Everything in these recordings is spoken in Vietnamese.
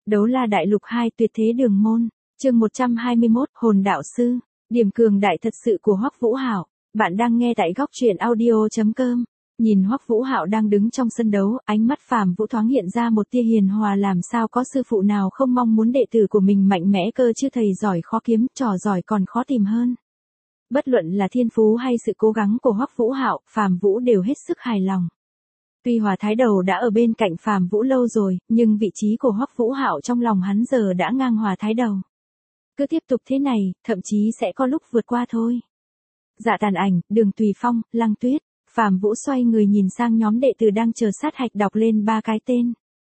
Đấu La Đại Lục 2 Tuyệt Thế Đường Môn, chương 121, Hồn Đạo Sư, điểm cường đại thật sự của Hoắc Vũ Hạo. Bạn đang nghe tại góc truyện audio.com. Nhìn Hoắc Vũ Hạo đang đứng trong sân đấu, ánh mắt Phàm Vũ thoáng hiện ra một tia hiền hòa, làm sao có sư phụ nào không mong muốn đệ tử của mình mạnh mẽ cơ chứ, thầy giỏi khó kiếm, trò giỏi còn khó tìm hơn. Bất luận là thiên phú hay sự cố gắng của Hoắc Vũ Hạo, Phàm Vũ đều hết sức hài lòng. Tuy Hòa Thái Đầu đã ở bên cạnh Phàm Vũ lâu rồi, nhưng vị trí của Hoắc Vũ Hạo trong lòng hắn giờ đã ngang Hòa Thái Đầu. Cứ tiếp tục thế này, thậm chí sẽ có lúc vượt qua thôi. Dạ Tàn Ảnh, Đường Tùy Phong, Lăng Tuyết. Phàm Vũ xoay người nhìn sang nhóm đệ tử đang chờ sát hạch, đọc lên 3 cái tên.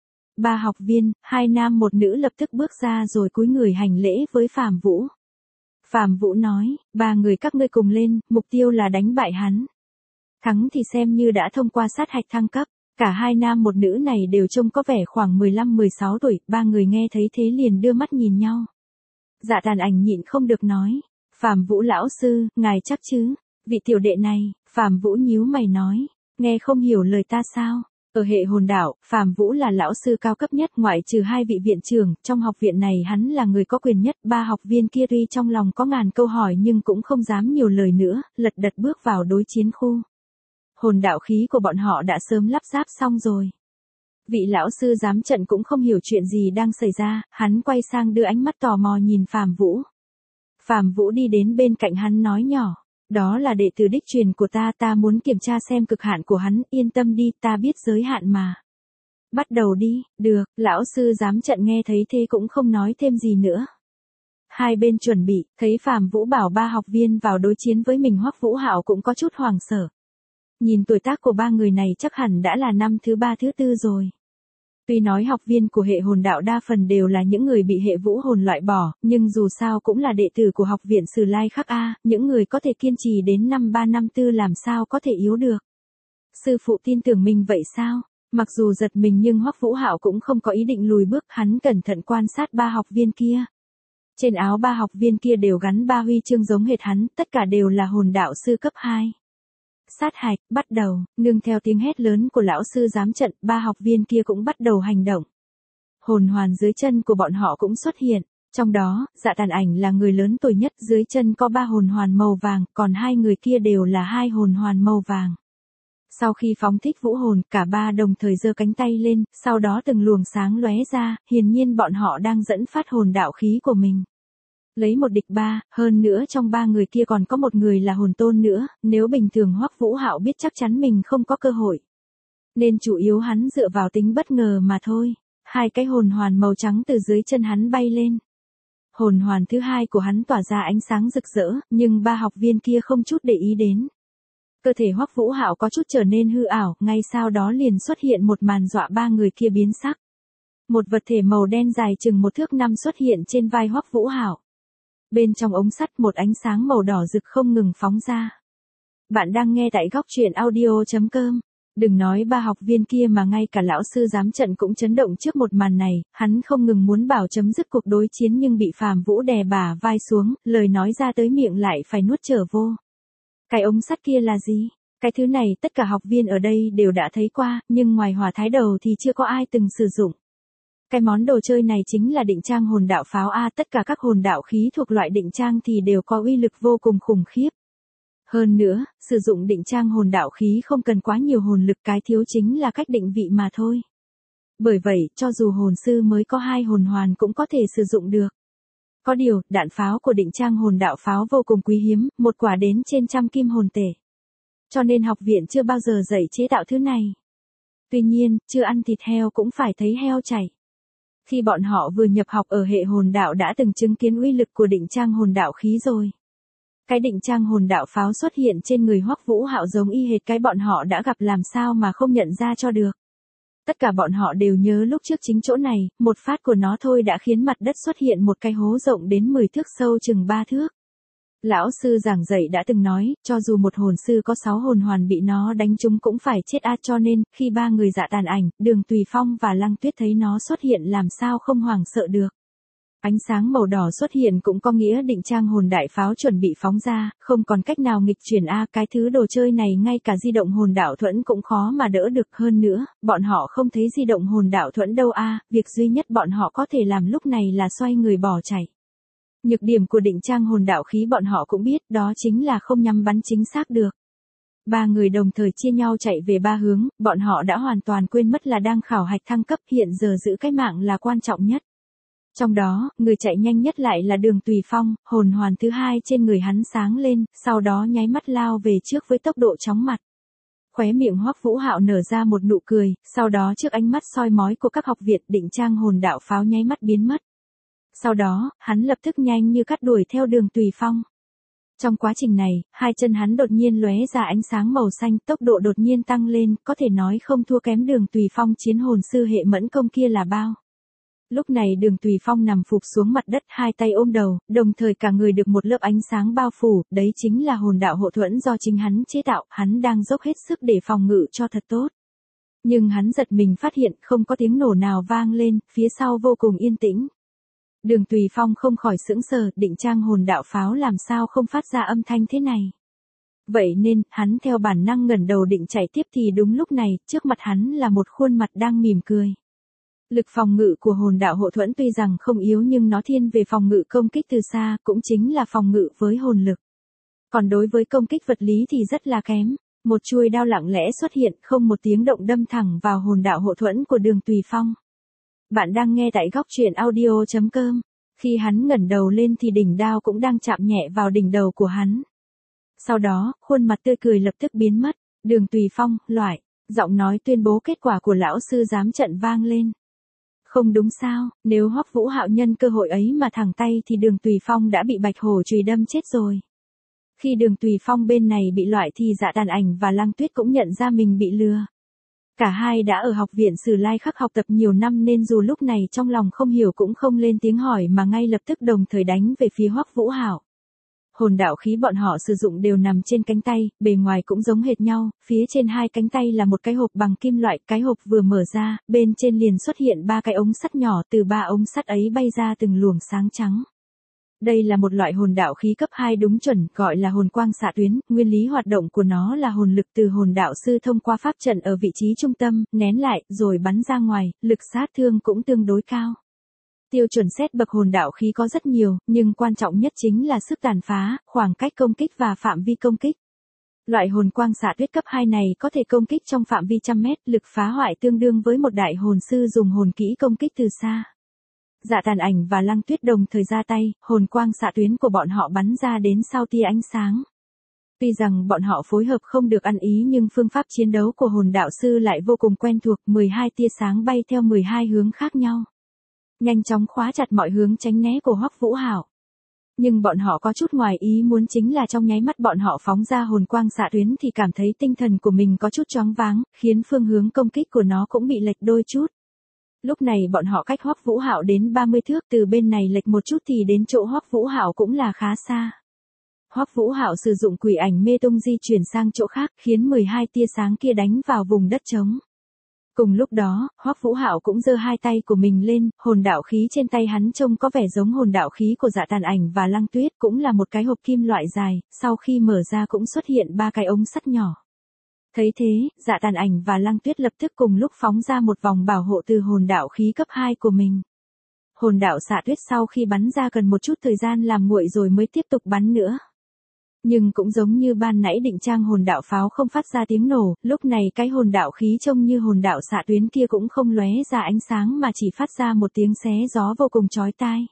3 học viên, 2 nam 1 nữ lập tức bước ra rồi cúi người hành lễ với Phàm Vũ. Phàm Vũ nói, 3 người các ngươi cùng lên, mục tiêu là đánh bại hắn. Thắng thì xem như đã thông qua sát hạch thăng cấp. Cả 2 nam 1 nữ này đều trông có vẻ khoảng 15-16 tuổi, 3 người nghe thấy thế liền đưa mắt nhìn nhau. Dạ Tàn Ảnh nhịn không được nói, Phàm Vũ lão sư, ngài chắc chứ? Vị tiểu đệ này, Phàm Vũ nhíu mày nói, nghe không hiểu lời ta sao? Ở hệ hồn đạo, Phàm Vũ là lão sư cao cấp nhất, ngoại trừ 2 vị viện trưởng, trong học viện này hắn là người có quyền nhất. 3 học viên kia tuy trong lòng có ngàn câu hỏi nhưng cũng không dám nhiều lời nữa, lật đật bước vào đối chiến khu. Hồn đạo khí của bọn họ đã sớm lắp ráp xong rồi. Vị lão sư giám trận cũng không hiểu chuyện gì đang xảy ra, hắn quay sang đưa ánh mắt tò mò nhìn Phàm Vũ. Phàm Vũ đi đến bên cạnh hắn nói nhỏ, đó là đệ tử đích truyền của ta muốn kiểm tra xem cực hạn của hắn, yên tâm đi, ta biết giới hạn mà. Bắt đầu đi, được, lão sư giám trận nghe thấy thế cũng không nói thêm gì nữa. Hai bên chuẩn bị, thấy Phàm Vũ bảo 3 học viên vào đối chiến với mình, Hoắc Vũ Hạo cũng có chút hoảng sợ. Nhìn tuổi tác của 3 người này chắc hẳn đã là năm thứ 3 thứ 4 rồi. Tuy nói học viên của hệ hồn đạo đa phần đều là những người bị hệ vũ hồn loại bỏ, nhưng dù sao cũng là đệ tử của học viện Sử Lai Khắc A, những người có thể kiên trì đến năm 3 năm 4 làm sao có thể yếu được. Sư phụ tin tưởng mình vậy sao? Mặc dù giật mình nhưng Hoắc Vũ Hạo cũng không có ý định lùi bước, hắn cẩn thận quan sát 3 học viên kia. Trên áo 3 học viên kia đều gắn 3 huy chương giống hệt hắn, tất cả đều là hồn đạo sư cấp 2. Sát hạch, bắt đầu, nương theo tiếng hét lớn của lão sư giám trận, 3 học viên kia cũng bắt đầu hành động. Hồn hoàn dưới chân của bọn họ cũng xuất hiện, trong đó, Dạ Tàn Ảnh là người lớn tuổi nhất, dưới chân có 3 hồn hoàn màu vàng, còn 2 người kia đều là 2 hồn hoàn màu vàng. Sau khi phóng thích vũ hồn, cả 3 đồng thời giơ cánh tay lên, sau đó từng luồng sáng lóe ra, hiển nhiên bọn họ đang dẫn phát hồn đạo khí của mình. Lấy 1 địch 3, hơn nữa trong 3 người kia còn có 1 người là hồn tôn nữa, nếu bình thường Hoắc Vũ Hạo biết chắc chắn mình không có cơ hội. Nên chủ yếu hắn dựa vào tính bất ngờ mà thôi. 2 cái hồn hoàn màu trắng từ dưới chân hắn bay lên. Hồn hoàn thứ 2 của hắn tỏa ra ánh sáng rực rỡ, nhưng 3 học viên kia không chút để ý đến. Cơ thể Hoắc Vũ Hạo có chút trở nên hư ảo, ngay sau đó liền xuất hiện một màn dọa 3 người kia biến sắc. Một vật thể màu đen dài chừng 1 thước 5 xuất hiện trên vai Hoắc Vũ Hạo. Bên trong ống sắt một ánh sáng màu đỏ rực không ngừng phóng ra. Bạn đang nghe tại góc truyện audio.com. Đừng nói 3 học viên kia mà ngay cả lão sư giám trận cũng chấn động trước một màn này, hắn không ngừng muốn bảo chấm dứt cuộc đối chiến nhưng bị Phàm Vũ đè bả vai xuống, lời nói ra tới miệng lại phải nuốt trở vô. Cái ống sắt kia là gì? Cái thứ này tất cả học viên ở đây đều đã thấy qua, nhưng ngoài Hòa Thái Đầu thì chưa có ai từng sử dụng. Cái món đồ chơi này chính là định trang hồn đạo pháo A, tất cả các hồn đạo khí thuộc loại định trang thì đều có uy lực vô cùng khủng khiếp. Hơn nữa, sử dụng định trang hồn đạo khí không cần quá nhiều hồn lực, cái thiếu chính là cách định vị mà thôi. Bởi vậy, cho dù hồn sư mới có 2 hồn hoàn cũng có thể sử dụng được. Có điều, đạn pháo của định trang hồn đạo pháo vô cùng quý hiếm, 1 quả đến trên 100 kim hồn tể. Cho nên học viện chưa bao giờ dạy chế tạo thứ này. Tuy nhiên, chưa ăn thịt heo cũng phải thấy heo chảy. Khi bọn họ vừa nhập học ở hệ hồn đạo đã từng chứng kiến uy lực của định trang hồn đạo khí rồi. Cái định trang hồn đạo pháo xuất hiện trên người Hoắc Vũ Hạo giống y hệt cái bọn họ đã gặp, làm sao mà không nhận ra cho được. Tất cả bọn họ đều nhớ lúc trước chính chỗ này, một phát của nó thôi đã khiến mặt đất xuất hiện một cái hố rộng đến 10 thước, sâu chừng 3 thước. Lão sư giảng dạy đã từng nói, cho dù một hồn sư có 6 hồn hoàn bị nó đánh trúng cũng phải chết cho nên, khi 3 người Dạ Tàn Ảnh, Đường Tùy Phong và Lăng Tuyết thấy nó xuất hiện làm sao không hoảng sợ được. Ánh sáng màu đỏ xuất hiện cũng có nghĩa định trang hồn đại pháo chuẩn bị phóng ra, không còn cách nào nghịch chuyển cái thứ đồ chơi này ngay cả di động hồn đạo thuẫn cũng khó mà đỡ được hơn nữa, bọn họ không thấy di động hồn đạo thuẫn đâu việc duy nhất bọn họ có thể làm lúc này là xoay người bỏ chạy. Nhược điểm của định trang hồn đạo khí bọn họ cũng biết, đó chính là không nhắm bắn chính xác được. Ba người đồng thời chia nhau chạy về ba hướng, bọn họ đã hoàn toàn quên mất là đang khảo hạch thăng cấp, hiện giờ giữ cái mạng là quan trọng nhất. Trong đó, người chạy nhanh nhất lại là Đường Tùy Phong, hồn hoàn thứ hai trên người hắn sáng lên, sau đó nháy mắt lao về trước với tốc độ chóng mặt. Khóe miệng Hoắc Vũ Hạo nở ra một nụ cười, sau đó trước ánh mắt soi mói của các học viện, định trang hồn đạo pháo nháy mắt biến mất. Sau đó, hắn lập tức nhanh như cắt đuổi theo Đường Tùy Phong. Trong quá trình này, hai chân hắn đột nhiên lóe ra ánh sáng màu xanh, tốc độ đột nhiên tăng lên, có thể nói không thua kém Đường Tùy Phong chiến hồn sư hệ mẫn công kia là bao. Lúc này Đường Tùy Phong nằm phục xuống mặt đất, hai tay ôm đầu, đồng thời cả người được một lớp ánh sáng bao phủ, đấy chính là hồn đạo hộ thuẫn do chính hắn chế tạo, hắn đang dốc hết sức để phòng ngự cho thật tốt. Nhưng hắn giật mình phát hiện không có tiếng nổ nào vang lên, phía sau vô cùng yên tĩnh. Đường Tùy Phong không khỏi sững sờ, định trang hồn đạo pháo làm sao không phát ra âm thanh thế này. Vậy nên, hắn theo bản năng ngẩng đầu định chạy tiếp thì đúng lúc này, trước mặt hắn là một khuôn mặt đang mỉm cười. Lực phòng ngự của hồn đạo hộ thuẫn tuy rằng không yếu nhưng nó thiên về phòng ngự công kích từ xa, cũng chính là phòng ngự với hồn lực. Còn đối với công kích vật lý thì rất là kém. Một chuôi đao lặng lẽ xuất hiện, không một tiếng động đâm thẳng vào hồn đạo hộ thuẫn của Đường Tùy Phong. Bạn đang nghe tại góc truyện audio.com. Khi hắn ngẩng đầu lên thì đỉnh đao cũng đang chạm nhẹ vào đỉnh đầu của hắn. Sau đó, khuôn mặt tươi cười lập tức biến mất. Đường Tùy Phong, loại, giọng nói tuyên bố kết quả của lão sư giám trận vang lên. Không đúng sao, nếu Hoắc Vũ Hạo nhân cơ hội ấy mà thẳng tay thì Đường Tùy Phong đã bị bạch hổ chùy đâm chết rồi. Khi Đường Tùy Phong bên này bị loại thì Dạ Tàn Ảnh và Lăng Tuyết cũng nhận ra mình bị lừa. Cả hai đã ở học viện Sử Lai Khắc học tập nhiều năm nên dù lúc này trong lòng không hiểu cũng không lên tiếng hỏi mà ngay lập tức đồng thời đánh về phía Hoắc Vũ Hạo. Hồn đạo khí bọn họ sử dụng đều nằm trên cánh tay, bề ngoài cũng giống hệt nhau, phía trên hai cánh tay là một cái hộp bằng kim loại, cái hộp vừa mở ra, bên trên liền xuất hiện ba cái ống sắt nhỏ, từ ba ống sắt ấy bay ra từng luồng sáng trắng. Đây là một loại hồn đạo khí cấp 2 đúng chuẩn, gọi là hồn quang xạ tuyến, nguyên lý hoạt động của nó là hồn lực từ hồn đạo sư thông qua pháp trận ở vị trí trung tâm, nén lại, rồi bắn ra ngoài, lực sát thương cũng tương đối cao. Tiêu chuẩn xét bậc hồn đạo khí có rất nhiều, nhưng quan trọng nhất chính là sức tàn phá, khoảng cách công kích và phạm vi công kích. Loại hồn quang xạ tuyết cấp 2 này có thể công kích trong phạm vi trăm mét, lực phá hoại tương đương với một đại hồn sư dùng hồn kỹ công kích từ xa. Dạ Tàn Ảnh và Lăng Tuyết đồng thời ra tay, hồn quang xạ tuyến của bọn họ bắn ra đến sau tia ánh sáng. Tuy rằng bọn họ phối hợp không được ăn ý nhưng phương pháp chiến đấu của hồn đạo sư lại vô cùng quen thuộc, 12 tia sáng bay theo 12 hướng khác nhau. Nhanh chóng khóa chặt mọi hướng tránh né của Hoắc Vũ Hạo. Nhưng bọn họ có chút ngoài ý muốn chính là trong nháy mắt bọn họ phóng ra hồn quang xạ tuyến thì cảm thấy tinh thần của mình có chút choáng váng, khiến phương hướng công kích của nó cũng bị lệch đôi chút. Lúc này bọn họ cách Hoắc Vũ Hạo đến 30 thước, từ bên này lệch một chút thì đến chỗ Hoắc Vũ Hạo cũng là khá xa. Hoắc Vũ Hạo sử dụng quỷ ảnh mê tung di chuyển sang chỗ khác, khiến 12 tia sáng kia đánh vào vùng đất trống. Cùng lúc đó, Hoắc Vũ Hạo cũng giơ hai tay của mình lên, hồn đạo khí trên tay hắn trông có vẻ giống hồn đạo khí của Dạ Tàn Ảnh và Lăng Tuyết, cũng là một cái hộp kim loại dài, sau khi mở ra cũng xuất hiện ba cái ống sắt nhỏ. Thấy thế, Dạ Tàn Ảnh và Lăng Tuyết lập tức cùng lúc phóng ra một vòng bảo hộ từ hồn đạo khí cấp 2 của mình. Hồn đạo xạ tuyết sau khi bắn ra cần một chút thời gian làm nguội rồi mới tiếp tục bắn nữa. Nhưng cũng giống như ban nãy định trang hồn đạo pháo không phát ra tiếng nổ, lúc này cái hồn đạo khí trông như hồn đạo xạ tuyến kia cũng không lóe ra ánh sáng mà chỉ phát ra một tiếng xé gió vô cùng chói tai.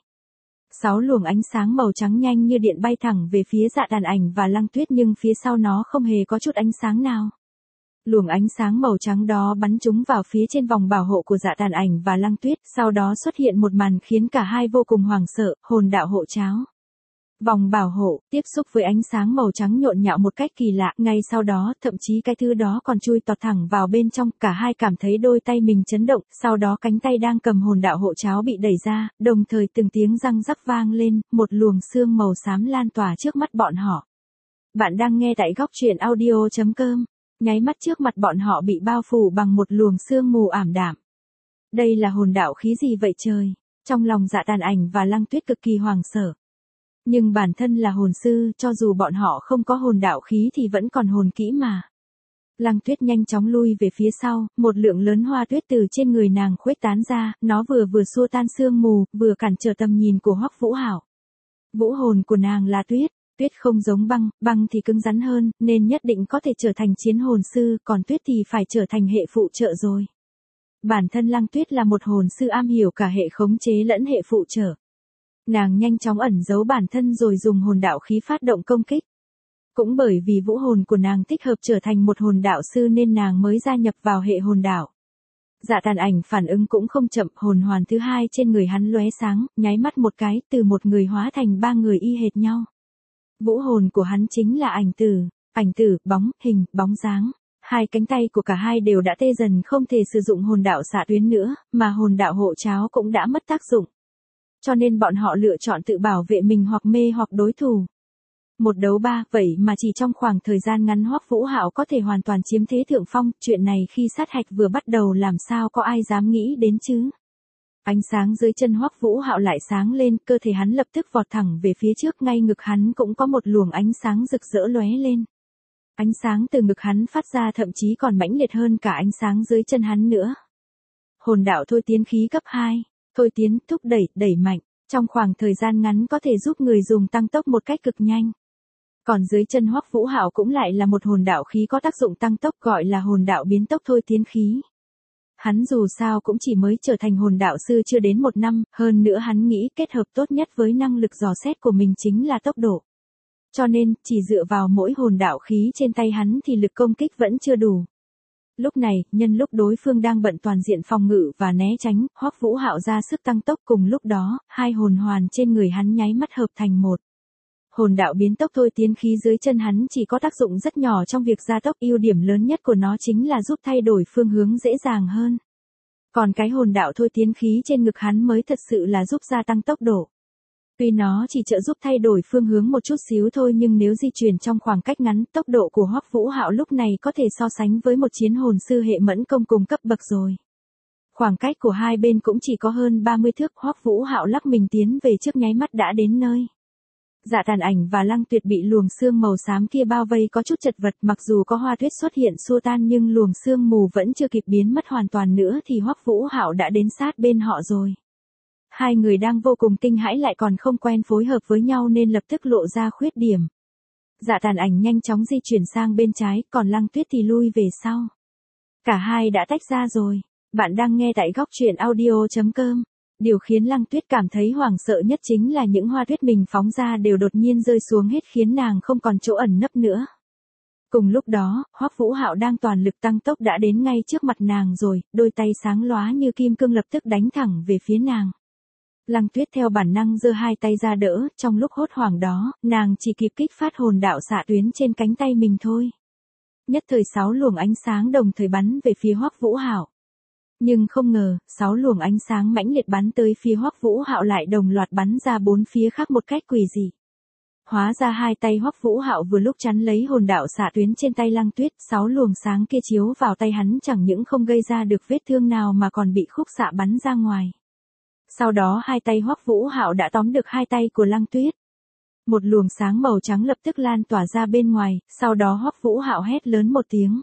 6 luồng ánh sáng màu trắng nhanh như điện bay thẳng về phía Dạ Tàn Ảnh và Lăng Tuyết nhưng phía sau nó không hề có chút ánh sáng nào. Luồng ánh sáng màu trắng đó bắn chúng vào phía trên vòng bảo hộ của Dạ Tàn Ảnh và Lăng Tuyết, sau đó xuất hiện một màn khiến cả hai vô cùng hoảng sợ, hồn đạo hộ cháo. Vòng bảo hộ, tiếp xúc với ánh sáng màu trắng nhộn nhạo một cách kỳ lạ, ngay sau đó, thậm chí cái thứ đó còn chui tọt thẳng vào bên trong, cả hai cảm thấy đôi tay mình chấn động, sau đó cánh tay đang cầm hồn đạo hộ cháo bị đẩy ra, đồng thời từng tiếng răng rắc vang lên, một luồng sương màu xám lan tỏa trước mắt bọn họ. Bạn đang nghe tại góc truyện audio.com. Nháy mắt trước mặt bọn họ bị bao phủ bằng một luồng sương mù ảm đạm. Đây là hồn đạo khí gì vậy trời? Trong lòng Dạ Tàn Ảnh và Lăng Tuyết cực kỳ hoảng sợ. Nhưng bản thân là hồn sư, cho dù bọn họ không có hồn đạo khí thì vẫn còn hồn kỹ mà. Lăng Tuyết nhanh chóng lui về phía sau, một lượng lớn hoa tuyết từ trên người nàng khuếch tán ra, nó vừa xua tan sương mù, vừa cản trở tầm nhìn của Hoắc Vũ Hạo. Vũ hồn của nàng là tuyết, tuyết không giống băng, băng thì cứng rắn hơn, nên nhất định có thể trở thành chiến hồn sư, còn tuyết thì phải trở thành hệ phụ trợ rồi. Bản thân Lăng Tuyết là một hồn sư am hiểu cả hệ khống chế lẫn hệ phụ trợ. Nàng nhanh chóng ẩn giấu bản thân rồi dùng hồn đạo khí phát động công kích. Cũng bởi vì vũ hồn của nàng thích hợp trở thành một hồn đạo sư nên nàng mới gia nhập vào hệ hồn đạo. Dạ Tàn Ảnh phản ứng cũng không chậm, hồn hoàn thứ hai trên người hắn lóe sáng, nháy mắt một cái, từ một người hóa thành ba người y hệt nhau. Vũ hồn của hắn chính là ảnh tử, bóng, hình, bóng dáng. Hai cánh tay của cả hai đều đã tê dần không thể sử dụng hồn đạo xạ tuyến nữa, mà hồn đạo hộ cháo cũng đã mất tác dụng. Cho nên bọn họ lựa chọn tự bảo vệ mình hoặc mê hoặc đối thủ. Một đấu ba, vậy mà chỉ trong khoảng thời gian ngắn Hoắc Vũ Hạo có thể hoàn toàn chiếm thế thượng phong, chuyện này khi sát hạch vừa bắt đầu làm sao có ai dám nghĩ đến chứ. Ánh sáng dưới chân Hoắc Vũ Hạo lại sáng lên, cơ thể hắn lập tức vọt thẳng về phía trước, ngay ngực hắn cũng có một luồng ánh sáng rực rỡ lóe lên. Ánh sáng từ ngực hắn phát ra thậm chí còn mãnh liệt hơn cả ánh sáng dưới chân hắn nữa. Hồn đạo thôi tiến khí cấp 2, thôi tiến, thúc đẩy mạnh, trong khoảng thời gian ngắn có thể giúp người dùng tăng tốc một cách cực nhanh. Còn dưới chân Hoắc Vũ Hạo cũng lại là một hồn đạo khí có tác dụng tăng tốc gọi là hồn đạo biến tốc thôi tiến khí. Hắn dù sao cũng chỉ mới trở thành hồn đạo sư chưa đến 1 năm, hơn nữa hắn nghĩ kết hợp tốt nhất với năng lực dò xét của mình chính là tốc độ. Cho nên, chỉ dựa vào mỗi hồn đạo khí trên tay hắn thì lực công kích vẫn chưa đủ. Lúc này, nhân lúc đối phương đang bận toàn diện phòng ngự và né tránh, Hoắc Vũ Hạo ra sức tăng tốc, cùng lúc đó, hai hồn hoàn trên người hắn nháy mắt hợp thành một. Hồn đạo biến tốc thôi tiến khí dưới chân hắn chỉ có tác dụng rất nhỏ trong việc gia tốc, ưu điểm lớn nhất của nó chính là giúp thay đổi phương hướng dễ dàng hơn. Còn cái hồn đạo thôi tiến khí trên ngực hắn mới thật sự là giúp gia tăng tốc độ. Tuy nó chỉ trợ giúp thay đổi phương hướng một chút xíu thôi nhưng nếu di chuyển trong khoảng cách ngắn, tốc độ của Hoắc Vũ Hạo lúc này có thể so sánh với một chiến hồn sư hệ mẫn công cùng cấp bậc rồi. Khoảng cách của hai bên cũng chỉ có hơn 30 thước, Hoắc Vũ Hạo lắc mình tiến về trước nháy mắt đã đến nơi. Dạ Tàn Ảnh và Lăng Tuyệt bị luồng sương màu xám kia bao vây có chút chật vật, mặc dù có hoa tuyết xuất hiện xua tan nhưng luồng sương mù vẫn chưa kịp biến mất hoàn toàn nữa thì Hoắc Vũ Hạo đã đến sát bên họ rồi. Hai người đang vô cùng kinh hãi lại còn không quen phối hợp với nhau nên lập tức lộ ra khuyết điểm. Dạ Tàn Ảnh nhanh chóng di chuyển sang bên trái, còn Lăng Tuyết thì lui về sau. Cả hai đã tách ra rồi. Bạn đang nghe tại góc truyện audio.com. Điều khiến Lăng Tuyết cảm thấy hoảng sợ nhất chính là những hoa tuyết mình phóng ra đều đột nhiên rơi xuống hết khiến nàng không còn chỗ ẩn nấp nữa. Cùng lúc đó, Hoắc Vũ Hạo đang toàn lực tăng tốc đã đến ngay trước mặt nàng rồi, đôi tay sáng lóa như kim cương lập tức đánh thẳng về phía nàng. Lăng Tuyết theo bản năng giơ hai tay ra đỡ, trong lúc hốt hoảng đó, nàng chỉ kịp kích phát hồn đạo xạ tuyến trên cánh tay mình thôi. Nhất thời 6 luồng ánh sáng đồng thời bắn về phía Hoắc Vũ Hạo. Nhưng không ngờ, 6 luồng ánh sáng mãnh liệt bắn tới phía Hoắc Vũ Hạo lại đồng loạt bắn ra 4 phía khác một cách quỷ dị. Hóa ra hai tay Hoắc Vũ Hạo vừa lúc chắn lấy hồn đạo xạ tuyến trên tay Lăng Tuyết, 6 luồng sáng kia chiếu vào tay hắn chẳng những không gây ra được vết thương nào mà còn bị khúc xạ bắn ra ngoài. Sau đó hai tay Hoắc Vũ Hạo đã tóm được hai tay của Lăng Tuyết. Một luồng sáng màu trắng lập tức lan tỏa ra bên ngoài, sau đó Hoắc Vũ Hạo hét lớn một tiếng.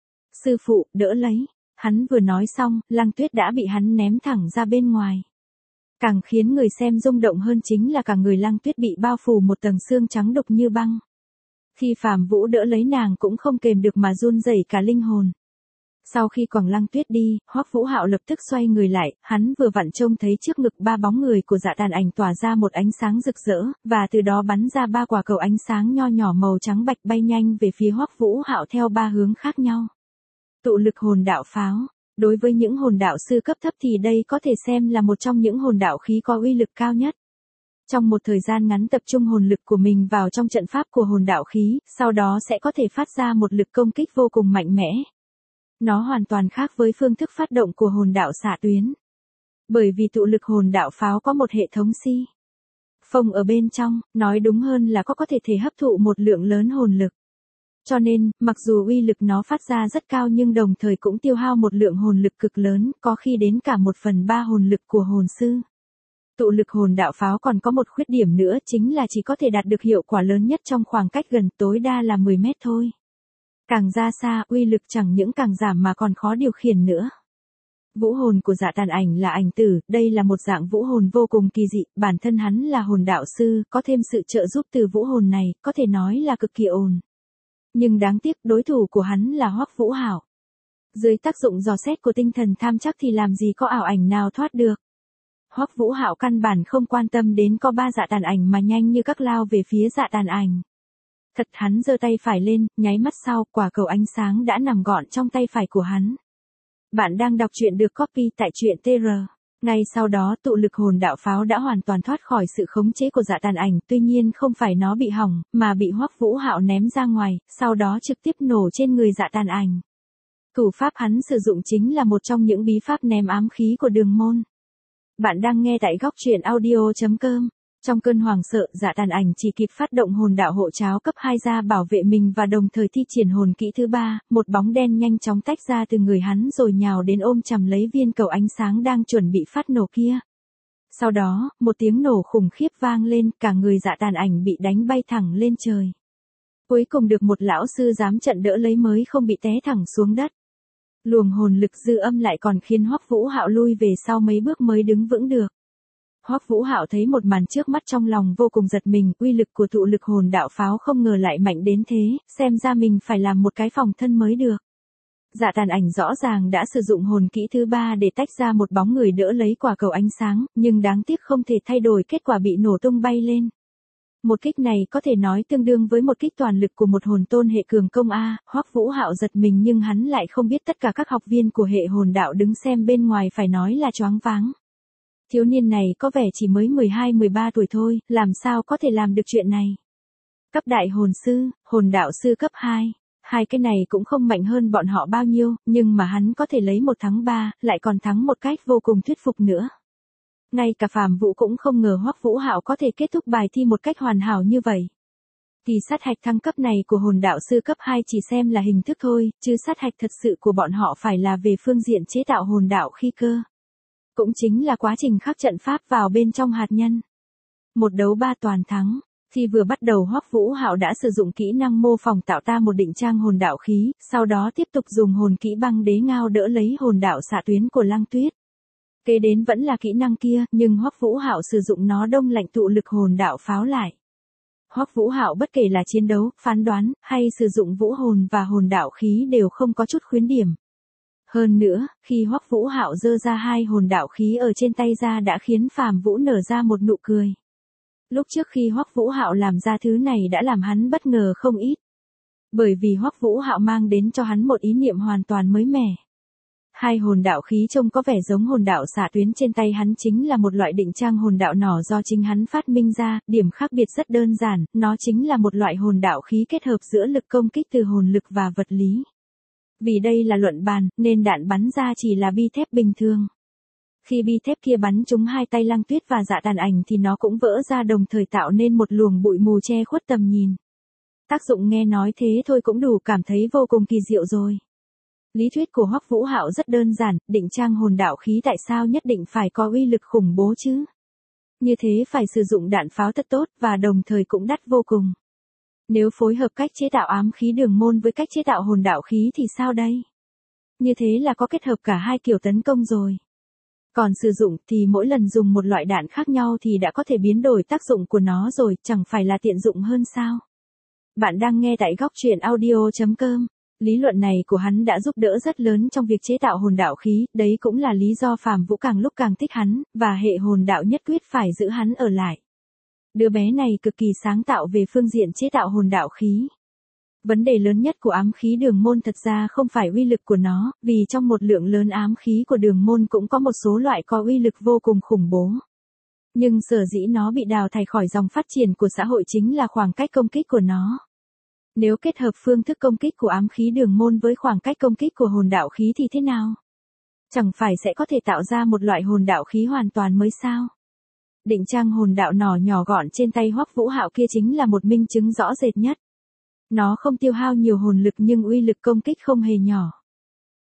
Sư phụ, đỡ lấy. Hắn vừa nói xong, Lăng Tuyết đã bị hắn ném thẳng ra bên ngoài. Càng khiến người xem rung động hơn chính là cả người Lăng Tuyết bị bao phủ một tầng xương trắng đục như băng. Khi Phàm Vũ đỡ lấy nàng cũng không kềm được mà run rẩy cả linh hồn. Sau khi quẳng Lăng Tuyết đi, Hoắc Vũ Hạo lập tức xoay người lại, hắn vừa vặn trông thấy trước ngực 3 bóng người của Dạ Tàn Ảnh tỏa ra một ánh sáng rực rỡ, và từ đó bắn ra 3 quả cầu ánh sáng nho nhỏ màu trắng bạch bay nhanh về phía Hoắc Vũ Hạo theo 3 hướng khác nhau. Tụ lực hồn đạo pháo. Đối với những hồn đạo sư cấp thấp thì đây có thể xem là một trong những hồn đạo khí có uy lực cao nhất. Trong một thời gian ngắn tập trung hồn lực của mình vào trong trận pháp của hồn đạo khí, sau đó sẽ có thể phát ra một lực công kích vô cùng mạnh mẽ. Nó hoàn toàn khác với phương thức phát động của hồn đạo xạ tuyến. Bởi vì tụ lực hồn đạo pháo có một hệ thống phông ở bên trong, nói đúng hơn là có thể hấp thụ một lượng lớn hồn lực. Cho nên, mặc dù uy lực nó phát ra rất cao nhưng đồng thời cũng tiêu hao một lượng hồn lực cực lớn, có khi đến cả 1/3 hồn lực của hồn sư. Tụ lực hồn đạo pháo còn có một khuyết điểm nữa chính là chỉ có thể đạt được hiệu quả lớn nhất trong khoảng cách gần, tối đa là 10 mét thôi. Càng ra xa, uy lực chẳng những càng giảm mà còn khó điều khiển nữa. Vũ hồn của Dạ Tàn Ảnh là ảnh tử, đây là một dạng vũ hồn vô cùng kỳ dị, bản thân hắn là hồn đạo sư, có thêm sự trợ giúp từ vũ hồn này, có thể nói là cực kỳ ổn. Nhưng đáng tiếc đối thủ của hắn là Hoắc Vũ Hạo. Dưới tác dụng dò xét của tinh thần tham chắc thì làm gì có ảo ảnh nào thoát được. Hoắc Vũ Hạo căn bản không quan tâm đến có 3 Dạ Tàn Ảnh mà nhanh như các lao về phía Dạ Tàn Ảnh. Thật, hắn giơ tay phải lên, nháy mắt sau, quả cầu ánh sáng đã nằm gọn trong tay phải của hắn. Bạn đang đọc truyện được copy tại truyện TR. Ngay sau đó tụ lực hồn đạo pháo đã hoàn toàn thoát khỏi sự khống chế của Dạ Tàn Ảnh, tuy nhiên không phải nó bị hỏng, mà bị Hoắc Vũ Hạo ném ra ngoài, sau đó trực tiếp nổ trên người Dạ Tàn Ảnh. Thủ pháp hắn sử dụng chính là một trong những bí pháp ném ám khí của Đường Môn. Bạn đang nghe tại góc truyện audio.com. Trong cơn hoảng sợ, Dạ Tàn Ảnh chỉ kịp phát động hồn đạo hộ cháo cấp 2 ra bảo vệ mình và đồng thời thi triển hồn kỹ thứ 3, một bóng đen nhanh chóng tách ra từ người hắn rồi nhào đến ôm chầm lấy viên cầu ánh sáng đang chuẩn bị phát nổ kia. Sau đó, một tiếng nổ khủng khiếp vang lên, cả người Dạ Tàn Ảnh bị đánh bay thẳng lên trời. Cuối cùng được một lão sư giám trận đỡ lấy mới không bị té thẳng xuống đất. Luồng hồn lực dư âm lại còn khiến Hoắc Vũ Hạo lui về sau mấy bước mới đứng vững được. Hoắc Vũ Hạo thấy một màn trước mắt trong lòng vô cùng giật mình, uy lực của tụ lực hồn đạo pháo không ngờ lại mạnh đến thế, xem ra mình phải làm một cái phòng thân mới được. Dạ Tàn Ảnh rõ ràng đã sử dụng hồn kỹ thứ 3 để tách ra một bóng người đỡ lấy quả cầu ánh sáng, nhưng đáng tiếc không thể thay đổi kết quả bị nổ tung bay lên. Một kích này có thể nói tương đương với một kích toàn lực của một hồn tôn hệ cường công A, Hoắc Vũ Hạo giật mình nhưng hắn lại không biết tất cả các học viên của hệ hồn đạo đứng xem bên ngoài phải nói là choáng váng. Thiếu niên này có vẻ chỉ mới 12-13 tuổi thôi, làm sao có thể làm được chuyện này. Cấp đại hồn sư, hồn đạo sư cấp 2, hai cái này cũng không mạnh hơn bọn họ bao nhiêu, nhưng mà hắn có thể lấy 1 thắng 3, lại còn thắng một cách vô cùng thuyết phục nữa. Ngay cả Phàm Vũ cũng không ngờ Hoắc Vũ Hạo có thể kết thúc bài thi một cách hoàn hảo như vậy. Kỳ sát hạch thăng cấp này của hồn đạo sư cấp 2 chỉ xem là hình thức thôi, chứ sát hạch thật sự của bọn họ phải là về phương diện chế tạo hồn đạo khí cơ. Cũng chính là quá trình khắc trận pháp vào bên trong hạt nhân. Một đấu 3 toàn thắng. Khi vừa bắt đầu Hoắc Vũ Hạo đã sử dụng kỹ năng mô phỏng tạo ta một định trang hồn đạo khí, sau đó tiếp tục dùng hồn kỹ băng đế ngao đỡ lấy hồn đạo xạ tuyến của Lăng Tuyết. Kế đến vẫn là kỹ năng kia, nhưng Hoắc Vũ Hạo sử dụng nó đông lạnh tụ lực hồn đạo pháo lại. Hoắc Vũ Hạo bất kể là chiến đấu, phán đoán, hay sử dụng vũ hồn và hồn đạo khí đều không có chút khuyến điểm. Hơn nữa, khi Hoắc Vũ Hạo giơ ra 2 hồn đạo khí ở trên tay ra đã khiến Phàm Vũ nở ra một nụ cười. Lúc trước khi Hoắc Vũ Hạo làm ra thứ này đã làm hắn bất ngờ không ít. Bởi vì Hoắc Vũ Hạo mang đến cho hắn một ý niệm hoàn toàn mới mẻ. 2 hồn đạo khí trông có vẻ giống hồn đạo xạ tuyến trên tay hắn chính là một loại định trang hồn đạo nỏ do chính hắn phát minh ra, điểm khác biệt rất đơn giản, nó chính là một loại hồn đạo khí kết hợp giữa lực công kích từ hồn lực và vật lý. Vì đây là luận bàn, nên đạn bắn ra chỉ là bi thép bình thường. Khi bi thép kia bắn trúng 2 tay Lăng Tuyết và Dạ Tàn Ảnh thì nó cũng vỡ ra đồng thời tạo nên một luồng bụi mù che khuất tầm nhìn. Tác dụng nghe nói thế thôi cũng đủ cảm thấy vô cùng kỳ diệu rồi. Lý thuyết của Hoắc Vũ Hạo rất đơn giản, định trang hồn đạo khí tại sao nhất định phải có uy lực khủng bố chứ? Như thế phải sử dụng đạn pháo thật tốt và đồng thời cũng đắt vô cùng. Nếu phối hợp cách chế tạo ám khí Đường Môn với cách chế tạo hồn đạo khí thì sao đây? Như thế là có kết hợp cả 2 kiểu tấn công rồi. Còn sử dụng thì mỗi lần dùng một loại đạn khác nhau thì đã có thể biến đổi tác dụng của nó rồi, chẳng phải là tiện dụng hơn sao? Bạn đang nghe tại góc truyện audio.com. Lý luận này của hắn đã giúp đỡ rất lớn trong việc chế tạo hồn đạo khí, đấy cũng là lý do Phàm Vũ càng lúc càng thích hắn, và hệ hồn đạo nhất quyết phải giữ hắn ở lại. Đứa bé này cực kỳ sáng tạo về phương diện chế tạo hồn đạo khí. Vấn đề lớn nhất của ám khí Đường Môn thật ra không phải uy lực của nó, vì trong một lượng lớn ám khí của Đường Môn cũng có một số loại có uy lực vô cùng khủng bố. Nhưng sở dĩ nó bị đào thải khỏi dòng phát triển của xã hội chính là khoảng cách công kích của nó. Nếu kết hợp phương thức công kích của ám khí Đường Môn với khoảng cách công kích của hồn đạo khí thì thế nào? Chẳng phải sẽ có thể tạo ra một loại hồn đạo khí hoàn toàn mới sao? Định trang hồn đạo nỏ nhỏ gọn trên tay Hoắc Vũ Hạo kia chính là một minh chứng rõ rệt nhất. Nó không tiêu hao nhiều hồn lực nhưng uy lực công kích không hề nhỏ.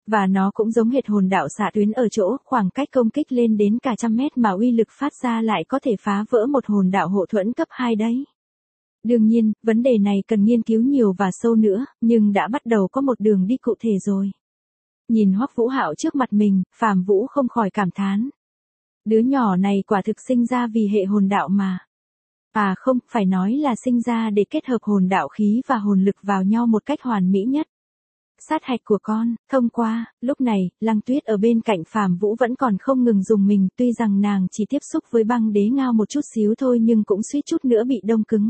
Và nó cũng giống hệt hồn đạo xạ tuyến ở chỗ khoảng cách công kích lên đến cả trăm mét mà uy lực phát ra lại có thể phá vỡ một hồn đạo hộ thuẫn cấp 2 đấy. Đương nhiên, vấn đề này cần nghiên cứu nhiều và sâu nữa, nhưng đã bắt đầu có một đường đi cụ thể rồi. Nhìn Hoắc Vũ Hạo trước mặt mình, Phàm Vũ không khỏi cảm thán. Đứa nhỏ này quả thực sinh ra vì hệ hồn đạo mà. À không, phải nói là sinh ra để kết hợp hồn đạo khí và hồn lực vào nhau một cách hoàn mỹ nhất. Sát hạch của con, thông qua, lúc này, Lăng Tuyết ở bên cạnh Phàm Vũ vẫn còn không ngừng dùng mình, tuy rằng nàng chỉ tiếp xúc với băng đế ngao một chút xíu thôi nhưng cũng suýt chút nữa bị đông cứng.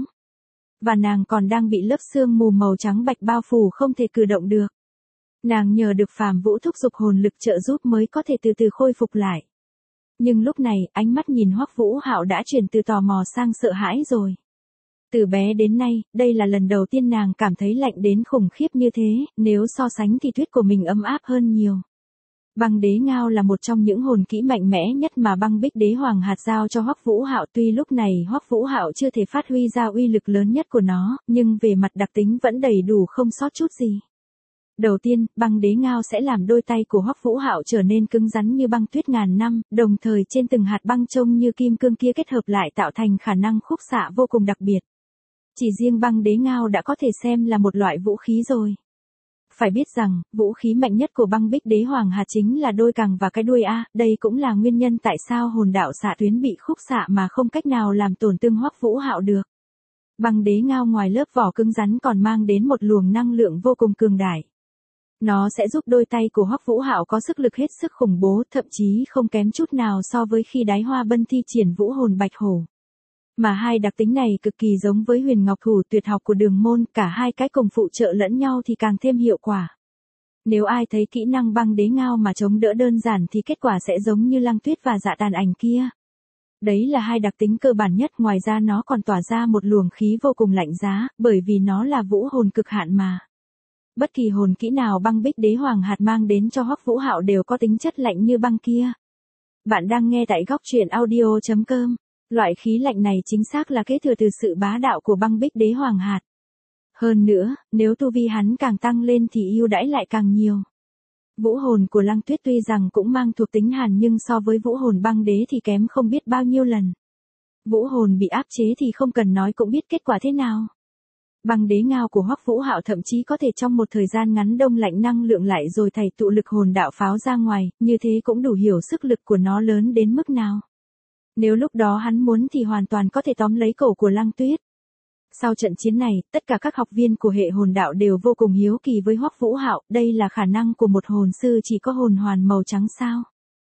Và nàng còn đang bị lớp sương mù màu trắng bạch bao phủ không thể cử động được. Nàng nhờ được Phàm Vũ thúc giục hồn lực trợ giúp mới có thể từ từ khôi phục lại. Nhưng lúc này, ánh mắt nhìn Hoắc Vũ Hạo đã chuyển từ tò mò sang sợ hãi rồi. Từ bé đến nay, đây là lần đầu tiên nàng cảm thấy lạnh đến khủng khiếp như thế, nếu so sánh thì tuyết của mình ấm áp hơn nhiều. Băng đế ngao là một trong những hồn kỹ mạnh mẽ nhất mà băng bích đế hoàng hạt giao cho Hoắc Vũ Hạo, tuy lúc này Hoắc Vũ Hạo chưa thể phát huy ra uy lực lớn nhất của nó, nhưng về mặt đặc tính vẫn đầy đủ không sót chút gì. Đầu tiên, băng đế ngao sẽ làm đôi tay của Hoắc Vũ Hạo trở nên cứng rắn như băng tuyết ngàn năm, đồng thời trên từng hạt băng trông như kim cương kia kết hợp lại tạo thành khả năng khúc xạ vô cùng đặc biệt. Chỉ riêng băng đế ngao đã có thể xem là một loại vũ khí rồi. Phải biết rằng, vũ khí mạnh nhất của băng bích đế hoàng hạt chính là đôi cẳng và cái đuôi A, đây cũng là nguyên nhân tại sao hồn đạo xạ tuyến bị khúc xạ mà không cách nào làm tổn thương Hoắc Vũ Hạo được. Băng đế ngao ngoài lớp vỏ cứng rắn còn mang đến một luồng năng lượng vô cùng cường đại. Nó sẽ giúp đôi tay của Hoắc Vũ Hạo có sức lực hết sức khủng bố, thậm chí không kém chút nào so với khi Đái Hoa Bân thi triển vũ hồn bạch hổ. Mà hai đặc tính này cực kỳ giống với Huyền Ngọc Thủ tuyệt học của Đường Môn, cả hai cái cùng phụ trợ lẫn nhau thì càng thêm hiệu quả. Nếu ai thấy kỹ năng băng đế ngao mà chống đỡ đơn giản thì kết quả sẽ giống như Lăng Tuyết và Dạ Tàn Ảnh kia. Đấy là hai đặc tính cơ bản nhất, ngoài ra nó còn tỏa ra một luồng khí vô cùng lạnh giá, bởi vì nó là vũ hồn cực hạn mà. Bất kỳ hồn kỹ nào băng bích đế hoàng hạt mang đến cho Hoắc Vũ Hạo đều có tính chất lạnh như băng kia. Bạn đang nghe tại góc truyện audio.com. Loại khí lạnh này chính xác là kế thừa từ sự bá đạo của băng bích đế hoàng hạt. Hơn nữa, nếu tu vi hắn càng tăng lên thì ưu đãi lại càng nhiều. Vũ hồn của Lăng Tuyết tuy rằng cũng mang thuộc tính hàn nhưng so với vũ hồn băng đế thì kém không biết bao nhiêu lần. Vũ hồn bị áp chế thì không cần nói cũng biết kết quả thế nào. Băng đế ngao của Hoắc Vũ Hạo thậm chí có thể trong một thời gian ngắn đông lạnh năng lượng lại rồi thảy tụ lực hồn đạo pháo ra ngoài, như thế cũng đủ hiểu sức lực của nó lớn đến mức nào. Nếu lúc đó hắn muốn thì hoàn toàn có thể tóm lấy cổ của Lăng Tuyết. Sau trận chiến này, tất cả các học viên của hệ hồn đạo đều vô cùng hiếu kỳ với Hoắc Vũ Hạo, đây là khả năng của một hồn sư chỉ có hồn hoàn màu trắng sao?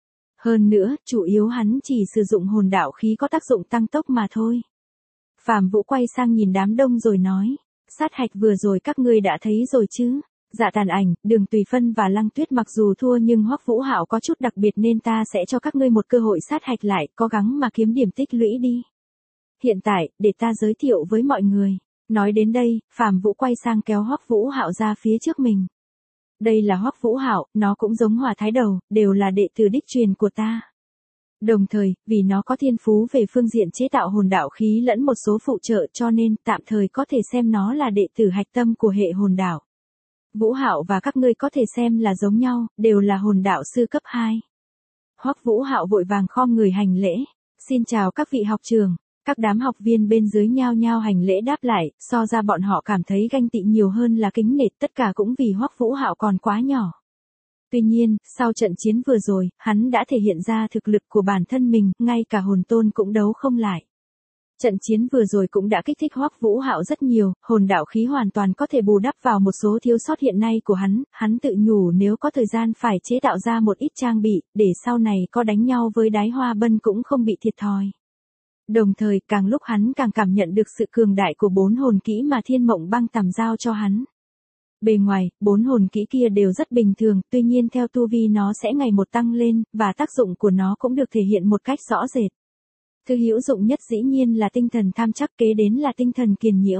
Hơn nữa, chủ yếu hắn chỉ sử dụng hồn đạo khí có tác dụng tăng tốc mà thôi. Phàm Vũ quay sang nhìn đám đông rồi nói, sát hạch vừa rồi các ngươi đã thấy rồi chứ? Dạ Tàn Ảnh, Đường Tùy Phân và Lăng Tuyết mặc dù thua nhưng Hoắc Vũ Hạo có chút đặc biệt nên ta sẽ cho các ngươi một cơ hội sát hạch lại, cố gắng mà kiếm điểm tích lũy đi. Hiện tại, để ta giới thiệu với mọi người. Nói đến đây, Phàm Vũ quay sang kéo Hoắc Vũ Hạo ra phía trước mình. Đây là Hoắc Vũ Hạo, nó cũng giống Hỏa Thái Đầu, đều là đệ tử đích truyền của ta. Đồng thời, vì nó có thiên phú về phương diện chế tạo hồn đạo khí lẫn một số phụ trợ cho nên tạm thời có thể xem nó là đệ tử hạch tâm của hệ hồn đạo. Vũ Hạo và các ngươi có thể xem là giống nhau, đều là hồn đạo sư cấp 2. Hoắc Vũ Hạo vội vàng khom người hành lễ. Xin chào các vị học trường. Các đám học viên bên dưới nhao nhao hành lễ đáp lại, so ra bọn họ cảm thấy ganh tị nhiều hơn là kính nể, tất cả cũng vì Hoắc Vũ Hạo còn quá nhỏ. Tuy nhiên, sau trận chiến vừa rồi, hắn đã thể hiện ra thực lực của bản thân mình, ngay cả hồn tôn cũng đấu không lại. Trận chiến vừa rồi cũng đã kích thích Hoắc Vũ Hạo rất nhiều, hồn đạo khí hoàn toàn có thể bù đắp vào một số thiếu sót hiện nay của hắn tự nhủ nếu có thời gian phải chế tạo ra một ít trang bị, để sau này có đánh nhau với Đái Hoa Bân cũng không bị thiệt thòi. Đồng thời, càng lúc hắn càng cảm nhận được sự cường đại của 4 hồn kỹ mà Thiên Mộng Băng Tằm giao cho hắn. Bề ngoài, 4 hồn kỹ kia đều rất bình thường, tuy nhiên theo tu vi nó sẽ ngày một tăng lên, và tác dụng của nó cũng được thể hiện một cách rõ rệt. Thứ hữu dụng nhất dĩ nhiên là tinh thần tham chắc, kế đến là tinh thần kiền nhiễu.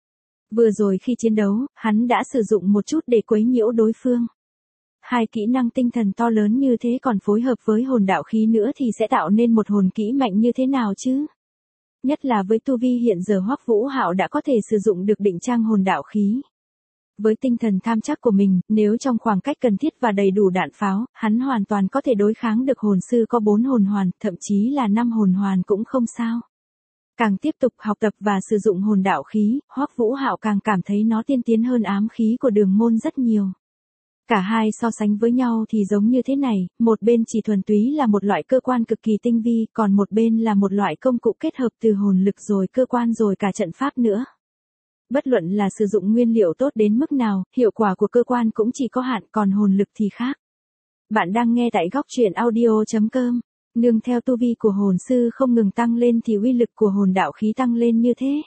Vừa rồi khi chiến đấu, hắn đã sử dụng một chút để quấy nhiễu đối phương. Hai kỹ năng tinh thần to lớn như thế còn phối hợp với hồn đạo khí nữa thì sẽ tạo nên một hồn kỹ mạnh như thế nào chứ? Nhất là với tu vi hiện giờ Hoắc Vũ Hạo đã có thể sử dụng được định trang hồn đạo khí. Với tinh thần tham chắc của mình, nếu trong khoảng cách cần thiết và đầy đủ đạn pháo, hắn hoàn toàn có thể đối kháng được hồn sư có 4 hồn hoàn, thậm chí là 5 hồn hoàn cũng không sao. Càng tiếp tục học tập và sử dụng hồn đạo khí, Hoắc Vũ Hạo càng cảm thấy nó tiên tiến hơn ám khí của Đường Môn rất nhiều. Cả hai so sánh với nhau thì giống như thế này, một bên chỉ thuần túy là một loại cơ quan cực kỳ tinh vi, còn một bên là một loại công cụ kết hợp từ hồn lực rồi cơ quan rồi cả trận pháp nữa. Bất luận là sử dụng nguyên liệu tốt đến mức nào, hiệu quả của cơ quan cũng chỉ có hạn, còn hồn lực thì khác. Bạn đang nghe tại góc truyện audio.com. Nương theo tu vi của hồn sư không ngừng tăng lên thì uy lực của hồn đạo khí tăng lên như thế.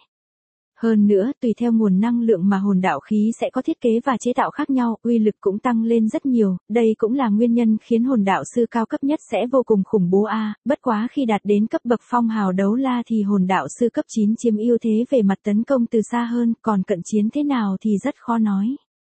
Hơn nữa, tùy theo nguồn năng lượng mà hồn đạo khí sẽ có thiết kế và chế tạo khác nhau, uy lực cũng tăng lên rất nhiều, đây cũng là nguyên nhân khiến hồn đạo sư cao cấp nhất sẽ vô cùng khủng bố bất quá khi đạt đến cấp bậc phong hào đấu la thì hồn đạo sư cấp 9 chiếm ưu thế về mặt tấn công từ xa hơn, còn cận chiến thế nào thì rất khó nói.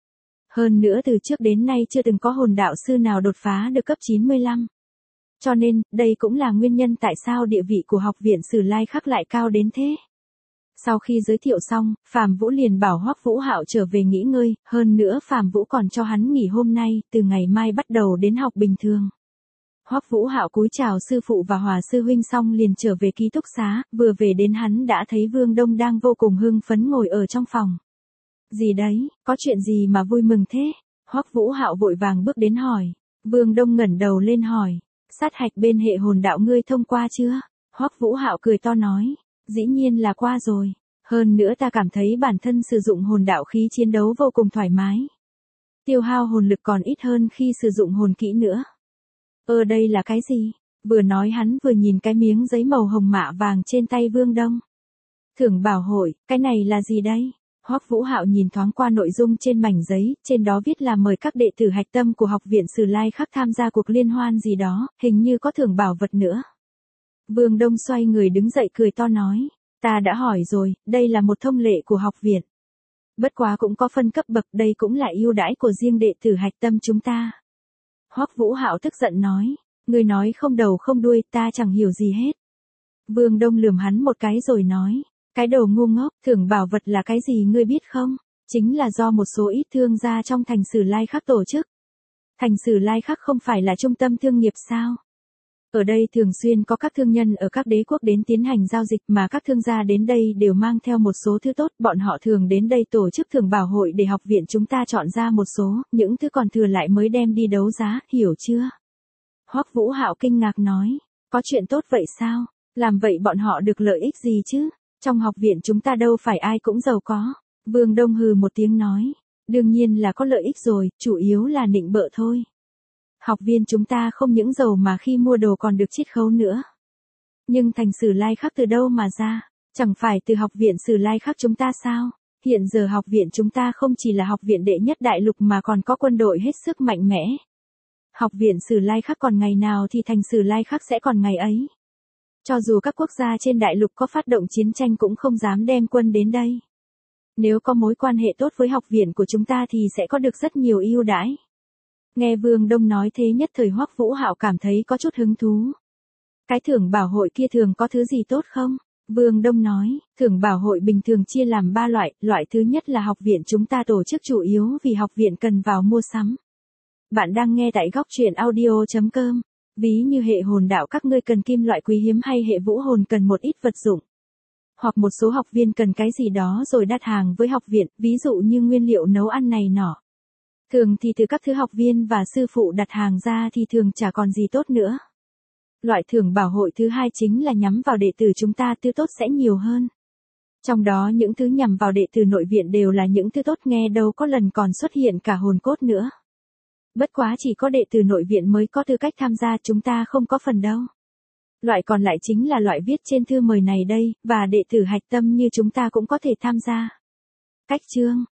Hơn nữa từ trước đến nay chưa từng có hồn đạo sư nào đột phá được cấp 95. Cho nên, đây cũng là nguyên nhân tại sao địa vị của học viện Sử Lai Khắc lại cao đến thế. Sau khi giới thiệu xong, Phạm Vũ liền bảo Hoắc Vũ Hạo trở về nghỉ ngơi, hơn nữa Phạm Vũ còn cho hắn nghỉ hôm nay, từ ngày mai bắt đầu đến học bình thường. Hoắc Vũ Hạo cúi chào sư phụ và Hòa sư huynh xong liền trở về ký túc xá, vừa về đến hắn đã thấy Vương Đông đang vô cùng hưng phấn ngồi ở trong phòng. Gì đấy, có chuyện gì mà vui mừng thế? Hoắc Vũ Hạo vội vàng bước đến hỏi. Vương Đông ngẩng đầu lên hỏi, sát hạch bên hệ hồn đạo ngươi thông qua chưa? Hoắc Vũ Hạo cười to nói, dĩ nhiên là qua rồi. Hơn nữa ta cảm thấy bản thân sử dụng hồn đạo khí chiến đấu vô cùng thoải mái. Tiêu hao hồn lực còn ít hơn khi sử dụng hồn kỹ nữa. Đây là cái gì? Vừa nói hắn vừa nhìn cái miếng giấy màu hồng mạ vàng trên tay Vương Đông. Thưởng bảo hội, cái này là gì đây? Hoắc Vũ Hạo nhìn thoáng qua nội dung trên mảnh giấy, trên đó viết là mời các đệ tử hạch tâm của học viện Sử Lai Khắc tham gia cuộc liên hoan gì đó, hình như có thưởng bảo vật nữa. Vương Đông xoay người đứng dậy cười to nói, ta đã hỏi rồi, đây là một thông lệ của học viện. Bất quá cũng có phân cấp bậc, đây cũng là ưu đãi của riêng đệ tử hạch tâm chúng ta. Hoắc Vũ Hạo tức giận nói, ngươi nói không đầu không đuôi, ta chẳng hiểu gì hết. Vương Đông lườm hắn một cái rồi nói, cái đồ ngu ngốc, thưởng bảo vật là cái gì ngươi biết không? Chính là do một số ít thương gia trong thành Sử Lai Khắc tổ chức. Thành Sử Lai Khắc không phải là trung tâm thương nghiệp sao? Ở đây thường xuyên có các thương nhân ở các đế quốc đến tiến hành giao dịch mà các thương gia đến đây đều mang theo một số thứ tốt. Bọn họ thường đến đây tổ chức thưởng bảo hội để học viện chúng ta chọn ra một số, những thứ còn thừa lại mới đem đi đấu giá, hiểu chưa? Hoắc Vũ Hạo kinh ngạc nói, có chuyện tốt vậy sao? Làm vậy bọn họ được lợi ích gì chứ? Trong học viện chúng ta đâu phải ai cũng giàu có. Vương Đông hừ một tiếng nói, đương nhiên là có lợi ích rồi, chủ yếu là nịnh bợ thôi. Học viên chúng ta không những giàu mà khi mua đồ còn được chiết khấu nữa. Nhưng thành Sử Lai Khắc từ đâu mà ra? Chẳng phải từ học viện Sử Lai Khắc chúng ta sao? Hiện giờ học viện chúng ta không chỉ là học viện đệ nhất đại lục mà còn có quân đội hết sức mạnh mẽ. Học viện Sử Lai Khắc còn ngày nào thì thành Sử Lai Khắc sẽ còn ngày ấy. Cho dù các quốc gia trên đại lục có phát động chiến tranh cũng không dám đem quân đến đây. Nếu có mối quan hệ tốt với học viện của chúng ta thì sẽ có được rất nhiều ưu đãi. Nghe Vương Đông nói thế nhất thời Hoắc Vũ Hạo cảm thấy có chút hứng thú. Cái thưởng bảo hội kia thường có thứ gì tốt không? Vương Đông nói, thưởng bảo hội bình thường chia làm 3 loại, loại thứ nhất là học viện chúng ta tổ chức chủ yếu vì học viện cần vào mua sắm. Bạn đang nghe tại góc truyện audio.com. Ví như hệ hồn đạo các ngươi cần kim loại quý hiếm hay hệ vũ hồn cần một ít vật dụng. Hoặc một số học viên cần cái gì đó rồi đặt hàng với học viện, ví dụ như nguyên liệu nấu ăn này nọ. Thường thì từ các thứ học viên và sư phụ đặt hàng ra thì thường chả còn gì tốt nữa. Loại thưởng bảo hội thứ hai chính là nhắm vào đệ tử chúng ta, thứ tốt sẽ nhiều hơn. Trong đó những thứ nhằm vào đệ tử nội viện đều là những thứ tốt, nghe đâu có lần còn xuất hiện cả hồn cốt nữa. Bất quá chỉ có đệ tử nội viện mới có tư cách tham gia, chúng ta không có phần đâu. Loại còn lại chính là loại viết trên thư mời này đây, và đệ tử hạch tâm như chúng ta cũng có thể tham gia. Cách chương,